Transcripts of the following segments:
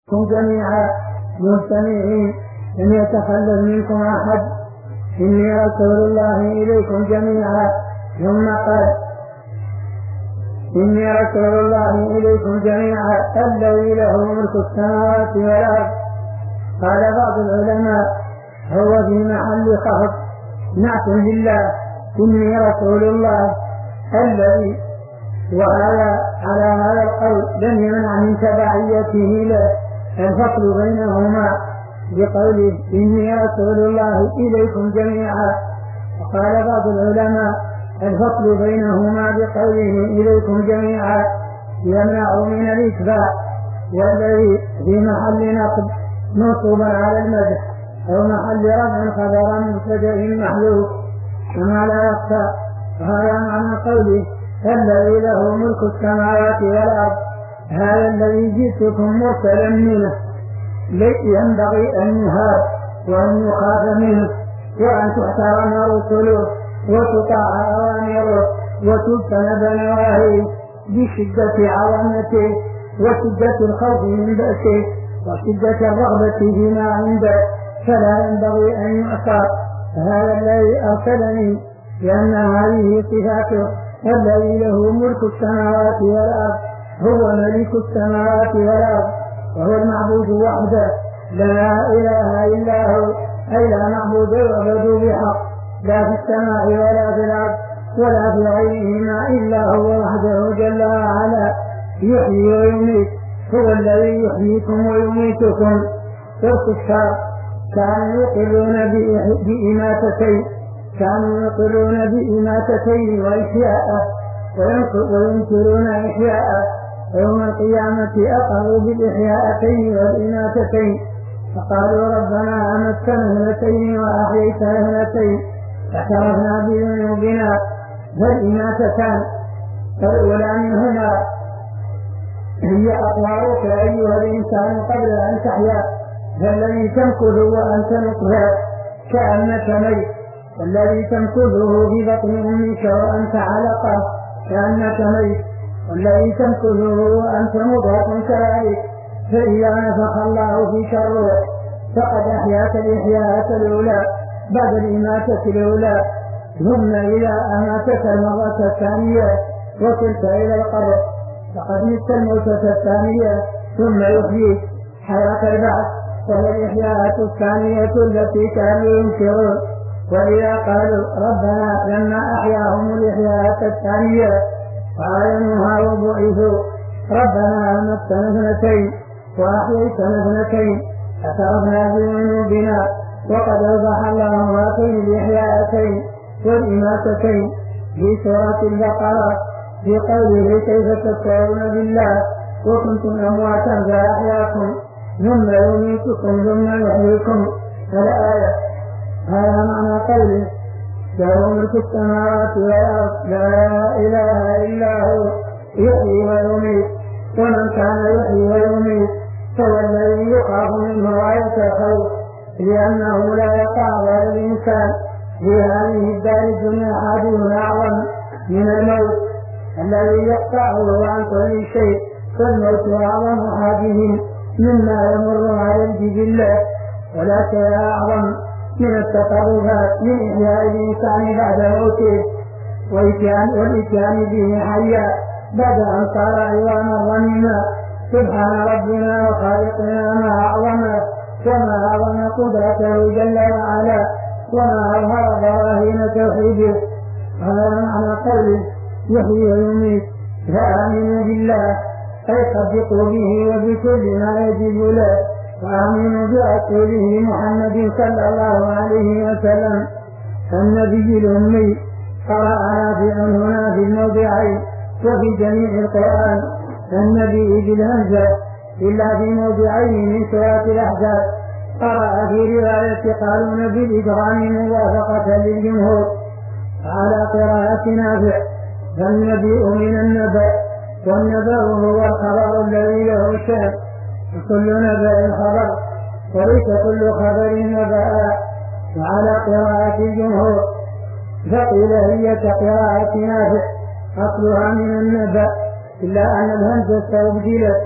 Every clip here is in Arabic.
جميعا مستمعين لم يتخلف منكم أحد إني رسول الله إليكم جميعا. ثم قال إني رسول الله إليكم جميعا الذي له ملك السماوات والأرض. قال بعض العلماء هو في محل خفض نعت بالله إني رسول الله الذي، وهذا على هذا القول لم يمنع من تبعيته له الفصل بينهما بقوله إني رسول الله إليكم جميعا. وقال بعض العلماء الفصل بينهما بقوله إليكم جميعا يمنع من الإتباع، والذي في محل نقد منصوبا على المدح أو محل رفع خبرا مبتدأ محذوف كما لا يخفى. وهذا معنى قوله الذي له ملك السماوات والأرض، هذا الذي جئتكم مرسلا منه ينبغي أن يهاب وأن يخاف منه وأن تحترم رسله وتطاع أوامره وتجتنب نواهيه بشدة عظمته وشدة الخوف من بأسه وشدة الرغبة فيما عنده، فلا ينبغي أن يعصى. هذا الذي أرسلني لأن هذه صفاته الذي له ملك السماوات والأرض، هو ملك السماوات والأرض وهو المعبود وحده لا إله إلا هو، أي لا معبود يعبد بحق لا في السماء ولا في الأرض ولا في غيرهما إلا هو وحده جل وعلا يحيي ويميت. هو الذي يحييكم ويميتكم. والكفار كانوا يقرون بإماتتين وإحياءه وينكرون إحياءه. يوم القيامة أقروا بالإحياءتين والإماتتين فقالوا ربنا أمتنا اثنتين وأحييتنا اثنتين فاعترفنا بذنوبنا. فالإماتتان الأولى منهما هي أطوارك أيها الإنسان قبل أن تحيا، فالذي تمكث وأنت نطفة كأنك ميت، والذي تمكثه في بطن أمك وأنت علقة كأنك ميت، والذي تمكثه وأنت مضغة كذلك، فإذا نفخ الله فيك الروح فقد أحياك الإحياء الأولى بعد الإماتة الأولى. ثم إذا أماتك المرة الثانية وصلت إلى القبر فقد مت الموتة الثانية ثم يحييك حياة البعث، وهي الإحياء الثانية التي كانوا ينكرون. وإذا قالوا ربنا لما أحياهم الإحياء الثانية فأعلنوها وبعثوا ربنا أمتنا اثنتين وأحييتنا اثنتين اعترفنا بذنوبنا وقد أوضح الله هاتين الإحياءتين والإماتتين في سورة البقرة في قوله كيف تكفرون بالله وكنتم أمواتا فأحياكم ثم يميتكم ثم يحييكم. الآية. هذا معنى قوله له ملك السماوات والأرض لا إله إلا هو يحيي ويميت، ومن كان يحيي ويميت فهو الذي يخاف منه غاية الخوف، لأنه لا يقع على الإنسان في هذه الدار الدنيا حادث أعظم من الموت الذي يقطعه عن كل شيء، فالموت أعظم حادث مما يمر على الجبلة، ولا شيء أعظم من التصرفات من إحياء الإنسان بعد موته والإتيان به حيا بعد أن صار عظاما رميما. سبحان ربنا وخالقنا ما أعظمه وما أعظم قدرته جل وعلا وما أظهر براهين توحيده. هذا معنى قوله يحيي ويميت. فآمنوا بالله أي صدقوا به وبكل ما يجب له، وآمنوا برسوله محمد صلى الله عليه وسلم النبي الأمي. قرأنا في هنا في الموضعين وفي جميع القرآن النبي بالهمزة إلا في موضعين من سورة الأحزاب. قرأ في رواية قالون بالإدغام موافقة للجمهور على قراءة نافع. فالنبي من النبأ، والنبأ هو الخبر الذي له شأن، وكل نبأ خبر وليس كل خبر نبأ. وعلى قراءة الجمهور فقيل هي كقراءة نافع أصلها من النبأ، إلا أن الهمزة استبدلت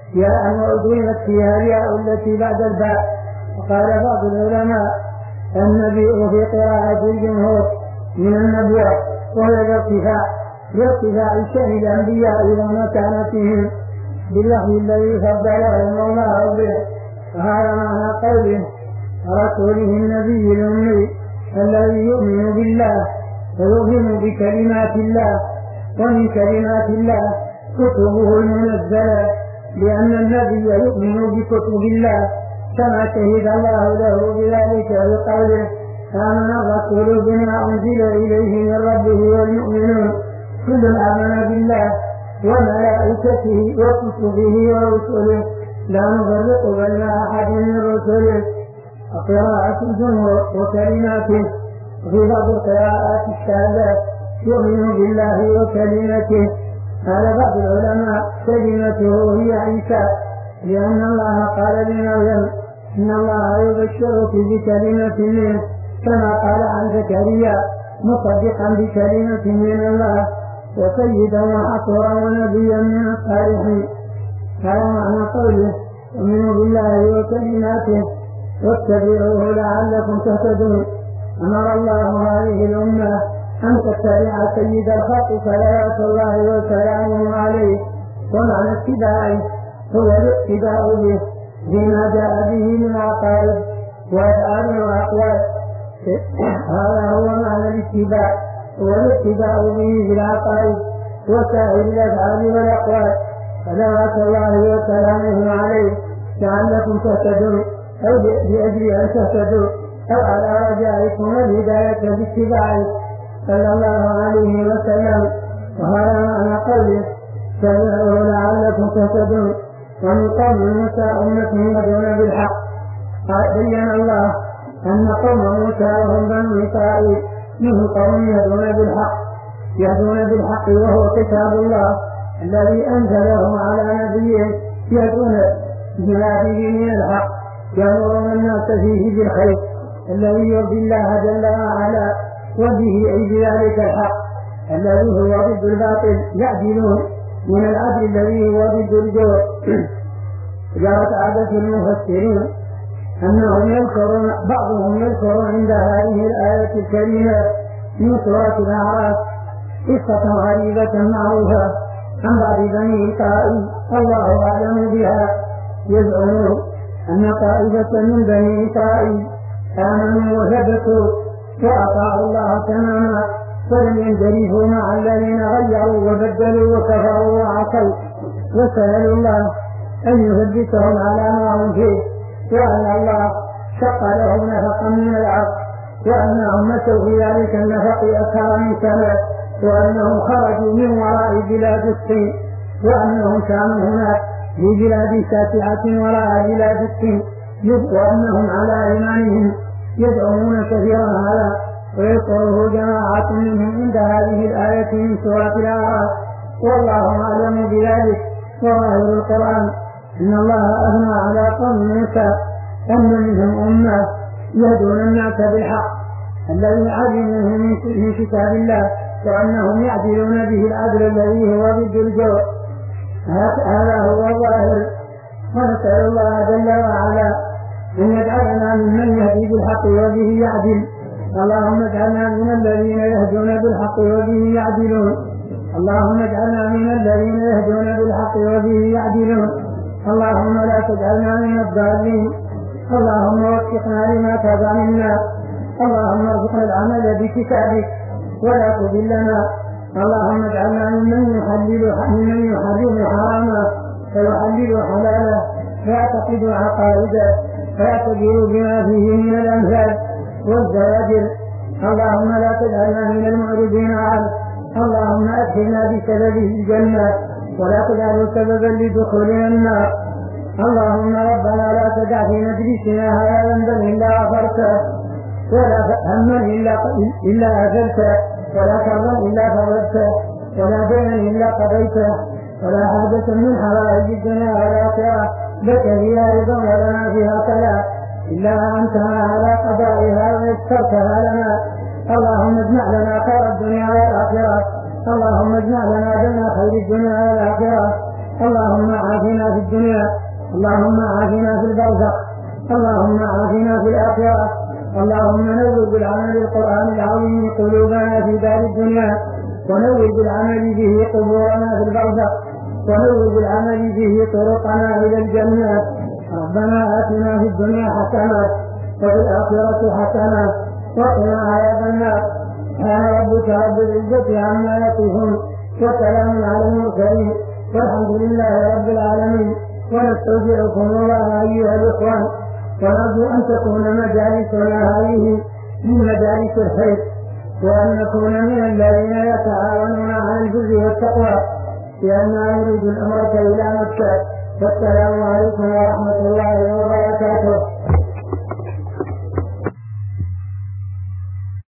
ياء وأدغمت فيها الياء التي بعد الباء. وقال بعض العلماء النبي في قراءة الجمهور من النبوة، وهي بارتفاع شأن الأنبياء إلى مكانتهم بالوحي الذي فضلهم الله به. وهذا معنى قوله رسوله النبي الأمي الذي يؤمن بالله ويؤمن بكلمات الله، ومن كلمات الله كتبه المنزلة، لأن النبي يؤمن بكتب الله كما شهد الله له بذلك بقوله آمن الرسول بما أنزل إليه من ربه والمؤمنون كل آمن بالله وملائكته وكتبه ورسله لا نفرق بين أحد من رسله. قراءة الجمهور وكلماته. في بعض القراءات الشاذة يؤمن بالله وكلمته. قال بعض العلماء كلمته هي عيسى، لأن الله قال لمريم إن الله يبشرك بكلمة منه، كما قال عن زكريا مصدقا بكلمة من الله وسيدا وحصورا ونبيا من الصالحين. هذا معنى قوله يؤمن بالله وكلماته واتبعوه لعلكم تهتدون. أمر الله هذه الأمة أن تتبع سيد الخلق صلوات الله وسلامه عليه، ومعنى اتباعه هو الاقتداء به بما جاء به من عقائد وأفعال وأقوال. هذا هو معنى الاتباع، والاقتداء به بالعقائد وسائر الأفعال والأقوال صلوات الله وسلامه عليه لعلكم تهتدون، أو لأجل أن تهتدوا، أو على رجائكم الهداية باتباعه صلى الله عليه وسلم. وهذا معنى قوله اتبعوه لعلكم تهتدون. ومن قوم موسى أمة يهدون بالحق. بين الله أن قوم موسى وهم بنو إسرائيل منهم قوم يهدون بالحق وهو كتاب الله الذي أنزله على نبيه، يهدون بما فيه من الحق، يأمرون الناس فيه بالخير الذي يرضي الله جل وعلا، وبه أي بذلك الحق الذي هو ضد الباطل، يعدلون من العدل الذي هو ضد الجور. جرت عادة المفسرين أنهم بعضهم يذكر عند هذه الآية الكريمة من سورة الأعراف قصة غريبة معروفة عن بعض بني إسرائيل الله أعلم بها. يزعمون أن طائفة من بني إسرائيل آمنوا وثبتوا وأطاعوا الله تماما، ولم ينجرفوا مع الذين غيروا وبدلوا وكفروا وعصوا، وسألوا الله أن يثبتهم على ما هم فيه، وأن الله شق لهم نفقا من الأرض، وأنهم مشوا في ذلك النفق أكثر من سنة، وأنهم خرجوا من وراء بلاد الصين، وأنهم كانوا هناك في بلاد شاسعة وراء بلاد الصين، وأنهم على إيمانهم يدعون كثيرا هذا، ويذكره جماعة منهم عند هذه الآية من سورة الأعراف، والله أعلم بذلك. وظاهر القرآن إن الله أثنى على قوم موسى أن منهم أمة يهدون الناس بالحق الذي علموه من كتاب الله، وأنهم يعدلون به العدل الذي هو ضد الجور. هذا هو الظاهر. ونسأل الله جل وعلا أن يجعلنا ممن يهدي بالحق وبه يعدل. اللهم اجعلنا من الذين يهدون بالحق وبه يعدلون. اللهم اجعلنا من الذين يهدون بالحق وبه يعدلون. اللهم لا تجعلنا من الضالين. اللهم وفقنا لما ترضى منا. اللهم ارزقنا العمل بكتابك ولا تضلنا. اللهم اجعلنا ممن يحرم حراما فيحلل حلالا، فيعتقد عقائده، فيعتبر بما فيه من الأمثال والزواجر. اللهم لا تجعلنا من المعرضين عنه. اللهم أدخلنا بسببه الجنة ولا تجعله سببا لدخولنا النار. اللهم ربنا لا تدع في مجلسنا هذا ذنبا إلا غفرته، ولا هما إلا أزلته، ولا كربا إلا فرجته، ولا دينا إلا قضيته، ولا حاجة من حوائج الدنيا والآخرة لك فيها رضا ولنا فيها صلاة إلا أنتهى على قضائها ويسرتها لنا. اللهم اجمع لنا خير الدنيا والآخرة. اللهم اجمع لنا بين خير الدنيا والآخرة. اللهم عافنا في الدنيا، اللهم عافنا في البرزخ، اللهم عافنا في الآخرة. اللهم نور بالعمل القرآن العظيم قلوبنا في دار الدنيا، ونور بالعمل به قبورنا في البرزخ، ونور بالعمل به طرقنا إلى الجنة. ربنا آتنا في الدنيا حسنة وفي الآخرة حسنة وقنا عذاب النار. سبحان ربك رب العزة عما يصفون وسلام على المرسلين والحمد لله رب العالمين. ونستودعكم الله أيها الإخوان، ونرجو أن تكون مجالسنا هذه من مجالس الخير، وأن نكون من الذين يتعاونون على البر والتقوى، لأننا نريد الأمر إلى مكة. والسلام عليكم ورحمة الله وبركاته.